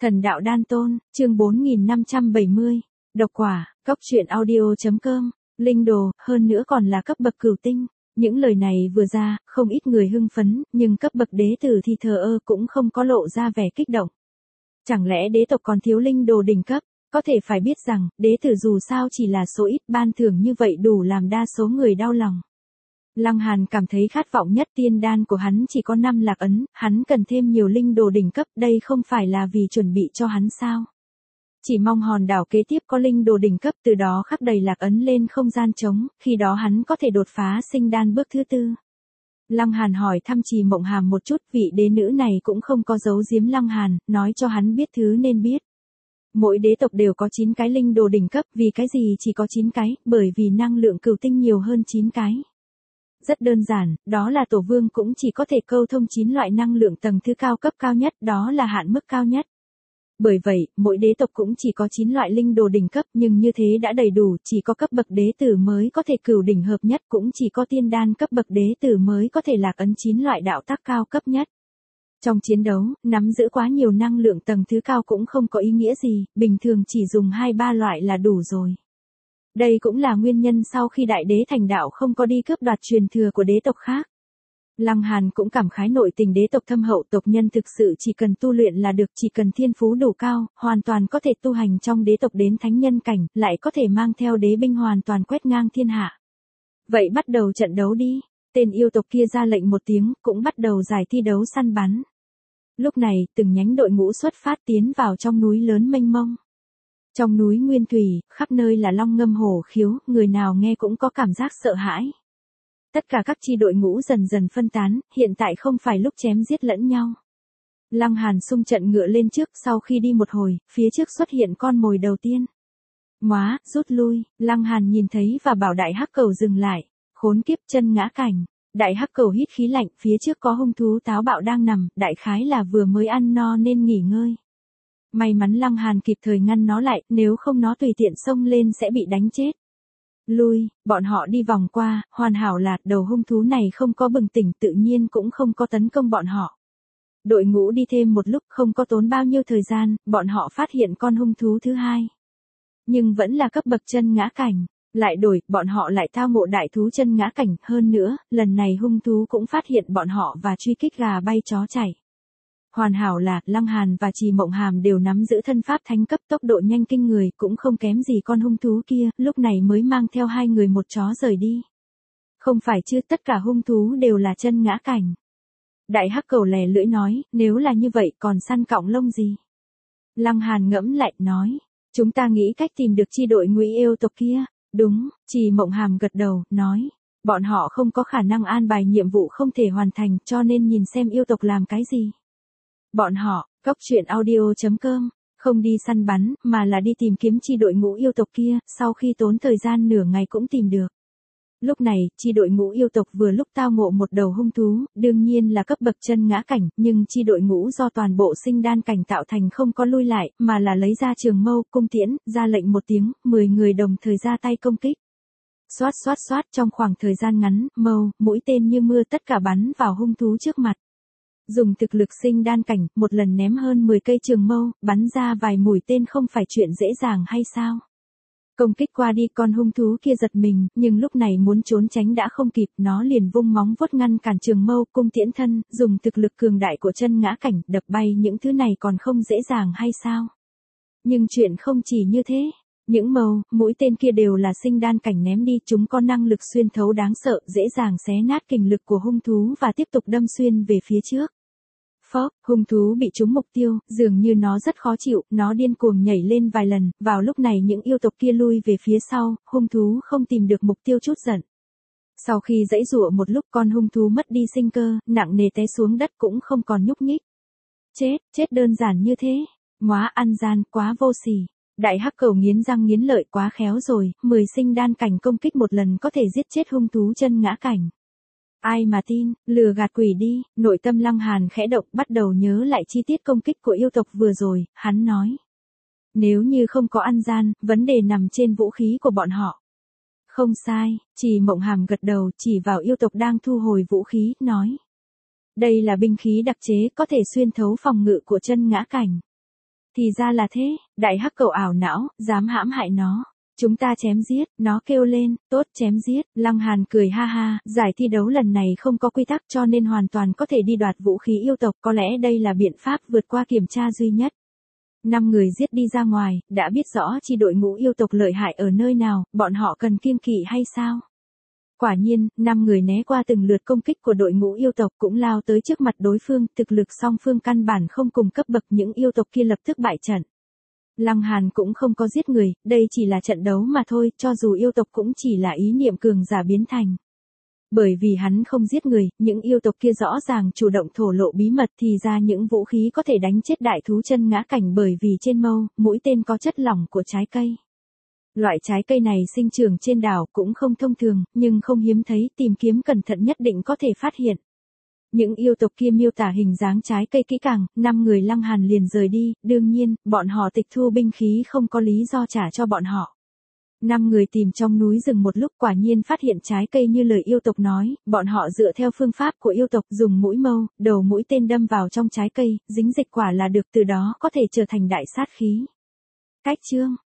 Thần đạo đan tôn, chương 4570, độc quả, cóc truyện audio.com, linh đồ, hơn nữa còn là cấp bậc cửu tinh. Những lời này vừa ra, không ít người hưng phấn, nhưng cấp bậc đế tử thì thờ ơ cũng không có lộ ra vẻ kích động. Chẳng lẽ đế tộc còn thiếu linh đồ đỉnh cấp? Có thể phải biết rằng, đế tử dù sao chỉ là số ít, ban thưởng như vậy đủ làm đa số người đau lòng. Lăng Hàn cảm thấy khát vọng nhất tiên đan của hắn chỉ có 5 lạc ấn, hắn cần thêm nhiều linh đồ đỉnh cấp, đây không phải là vì chuẩn bị cho hắn sao? Chỉ mong hòn đảo kế tiếp có linh đồ đỉnh cấp, từ đó khắc đầy lạc ấn lên không gian trống, khi đó hắn có thể đột phá sinh đan bước thứ 4. Lăng Hàn hỏi thăm Trì Mộng Hàm một chút, vị đế nữ này cũng không có giấu giếm Lăng Hàn, nói cho hắn biết thứ nên biết. Mỗi đế tộc đều có 9 cái linh đồ đỉnh cấp, vì cái gì chỉ có 9 cái, bởi vì năng lượng cửu tinh nhiều hơn 9 cái. Rất đơn giản, đó là tổ vương cũng chỉ có thể câu thông 9 loại năng lượng tầng thứ cao cấp cao nhất, đó là hạn mức cao nhất. Bởi vậy, mỗi đế tộc cũng chỉ có 9 loại linh đồ đỉnh cấp, nhưng như thế đã đầy đủ, chỉ có cấp bậc đế tử mới có thể cửu đỉnh hợp nhất, cũng chỉ có tiên đan cấp bậc đế tử mới có thể lạc ấn 9 loại đạo tác cao cấp nhất. Trong chiến đấu, nắm giữ quá nhiều năng lượng tầng thứ cao cũng không có ý nghĩa gì, bình thường chỉ dùng 2-3 loại là đủ rồi. Đây cũng là nguyên nhân sau khi đại đế thành đạo không có đi cướp đoạt truyền thừa của đế tộc khác. Lăng Hàn cũng cảm khái nội tình đế tộc thâm hậu, tộc nhân thực sự chỉ cần tu luyện là được, chỉ cần thiên phú đủ cao, hoàn toàn có thể tu hành trong đế tộc đến thánh nhân cảnh, lại có thể mang theo đế binh hoàn toàn quét ngang thiên hạ. Vậy bắt đầu trận đấu đi, tên yêu tộc kia ra lệnh một tiếng, cũng bắt đầu giải thi đấu săn bắn. Lúc này, từng nhánh đội ngũ xuất phát tiến vào trong núi lớn mênh mông. Trong núi nguyên thủy, khắp nơi là long ngâm hổ khiếu, người nào nghe cũng có cảm giác sợ hãi. Tất cả các chi đội ngũ dần dần phân tán, hiện tại không phải lúc chém giết lẫn nhau. Lăng Hàn xung trận ngựa lên trước, sau khi đi một hồi, phía trước xuất hiện con mồi đầu tiên. Móa, rút lui, Lăng Hàn nhìn thấy và bảo đại hắc cầu dừng lại, khốn kiếp chân ngã cảnh. Đại hắc cầu hít khí lạnh, phía trước có hung thú táo bạo đang nằm, đại khái là vừa mới ăn no nên nghỉ ngơi. May mắn Lăng Hàn kịp thời ngăn nó lại, nếu không nó tùy tiện xông lên sẽ bị đánh chết. Lui, bọn họ đi vòng qua, hoàn hảo là đầu hung thú này không có bừng tỉnh, tự nhiên cũng không có tấn công bọn họ. Đội ngũ đi thêm một lúc, không có tốn bao nhiêu thời gian, bọn họ phát hiện con hung thú thứ hai. Nhưng vẫn là cấp bậc chân ngã cảnh. Lại đổi, bọn họ lại thao ngộ đại thú chân ngã cảnh, hơn nữa, lần này hung thú cũng phát hiện bọn họ và truy kích gà bay chó chạy. Hoàn hảo là, Lăng Hàn và Trì Mộng Hàm đều nắm giữ thân pháp thánh cấp, tốc độ nhanh kinh người, cũng không kém gì con hung thú kia, lúc này mới mang theo 2 người một chó rời đi. Không phải chứ, tất cả hung thú đều là chân ngã cảnh. Đại hắc cầu lè lưỡi nói, nếu là như vậy còn săn cọng lông gì? Lăng Hàn ngẫm lại, nói, chúng ta nghĩ cách tìm được chi đội ngụy yêu tộc kia. Đúng, Trì Mộng Hàm gật đầu, nói, bọn họ không có khả năng an bài nhiệm vụ không thể hoàn thành, cho nên nhìn xem yêu tộc làm cái gì. Bọn họ, cóc truyện audio.com, không đi săn bắn, mà là đi tìm kiếm chi đội ngũ yêu tộc kia, sau khi tốn thời gian nửa ngày cũng tìm được. Lúc này, chi đội ngũ yêu tộc vừa lúc tao ngộ một đầu hung thú, đương nhiên là cấp bậc chân ngã cảnh, nhưng chi đội ngũ do toàn bộ sinh đan cảnh tạo thành không có lui lại, mà là lấy ra trường mâu, cung tiễn, ra lệnh một tiếng, 10 người đồng thời ra tay công kích. Xoát xoát xoát, trong khoảng thời gian ngắn, mâu, mũi tên như mưa tất cả bắn vào hung thú trước mặt. Dùng thực lực sinh đan cảnh, một lần ném hơn 10 cây trường mâu, bắn ra vài mũi tên không phải chuyện dễ dàng hay sao? Công kích qua đi, con hung thú kia giật mình, nhưng lúc này muốn trốn tránh đã không kịp, nó liền vung móng vuốt ngăn cản trường mâu, cung tiễn thân, dùng thực lực cường đại của chân ngã cảnh, đập bay những thứ này còn không dễ dàng hay sao? Nhưng chuyện không chỉ như thế. Những mâu, mũi tên kia đều là sinh đan cảnh ném đi, chúng có năng lực xuyên thấu đáng sợ, dễ dàng xé nát kình lực của hung thú và tiếp tục đâm xuyên về phía trước. Phốc, hung thú bị trúng mục tiêu, dường như nó rất khó chịu, nó điên cuồng nhảy lên vài lần, vào lúc này những yêu tộc kia lui về phía sau, hung thú không tìm được mục tiêu chút giận. Sau khi giãy giụa một lúc, con hung thú mất đi sinh cơ, nặng nề té xuống đất cũng không còn nhúc nhích. Chết đơn giản như thế. Móa, ăn gian, quá vô sỉ. Đại hắc cầu nghiến răng nghiến lợi, quá khéo rồi, 10 sinh đan cảnh công kích một lần có thể giết chết hung thú chân ngã cảnh. Ai mà tin, lừa gạt quỷ đi, nội tâm Lăng Hàn khẽ động, bắt đầu nhớ lại chi tiết công kích của yêu tộc vừa rồi, hắn nói. Nếu như không có ăn gian, vấn đề nằm trên vũ khí của bọn họ. Không sai, Trì Mộng Hàm gật đầu, chỉ vào yêu tộc đang thu hồi vũ khí, nói. Đây là binh khí đặc chế, có thể xuyên thấu phòng ngự của chân ngã cảnh. Thì ra là thế, đại hắc cầu ảo não, dám hãm hại nó. Chúng ta chém giết, nó kêu lên, tốt chém giết, Lăng Hàn cười ha ha, giải thi đấu lần này không có quy tắc cho nên hoàn toàn có thể đi đoạt vũ khí yêu tộc, có lẽ đây là biện pháp vượt qua kiểm tra duy nhất. 5 người giết đi ra ngoài, đã biết rõ chi đội ngũ yêu tộc lợi hại ở nơi nào, bọn họ cần kiêng kỵ hay sao? Quả nhiên, 5 người né qua từng lượt công kích của đội ngũ yêu tộc cũng lao tới trước mặt đối phương, thực lực song phương căn bản không cùng cấp bậc, những yêu tộc kia lập tức bại trận. Lăng Hàn cũng không có giết người, đây chỉ là trận đấu mà thôi, cho dù yêu tộc cũng chỉ là ý niệm cường giả biến thành. Bởi vì hắn không giết người, những yêu tộc kia rõ ràng chủ động thổ lộ bí mật thì ra những vũ khí có thể đánh chết đại thú chân ngã cảnh bởi vì trên mâu, mũi tên có chất lỏng của trái cây. Loại trái cây này sinh trưởng trên đảo cũng không thông thường, nhưng không hiếm thấy, tìm kiếm cẩn thận nhất định có thể phát hiện. Những yêu tộc kia miêu tả hình dáng trái cây kỹ càng, 5 người Lăng Hàn liền rời đi, đương nhiên, bọn họ tịch thu binh khí không có lý do trả cho bọn họ. 5 người tìm trong núi rừng một lúc quả nhiên phát hiện trái cây như lời yêu tộc nói, bọn họ dựa theo phương pháp của yêu tộc dùng mũi mâu, đầu mũi tên đâm vào trong trái cây, dính dịch quả là được, từ đó có thể trở thành đại sát khí. Cách chương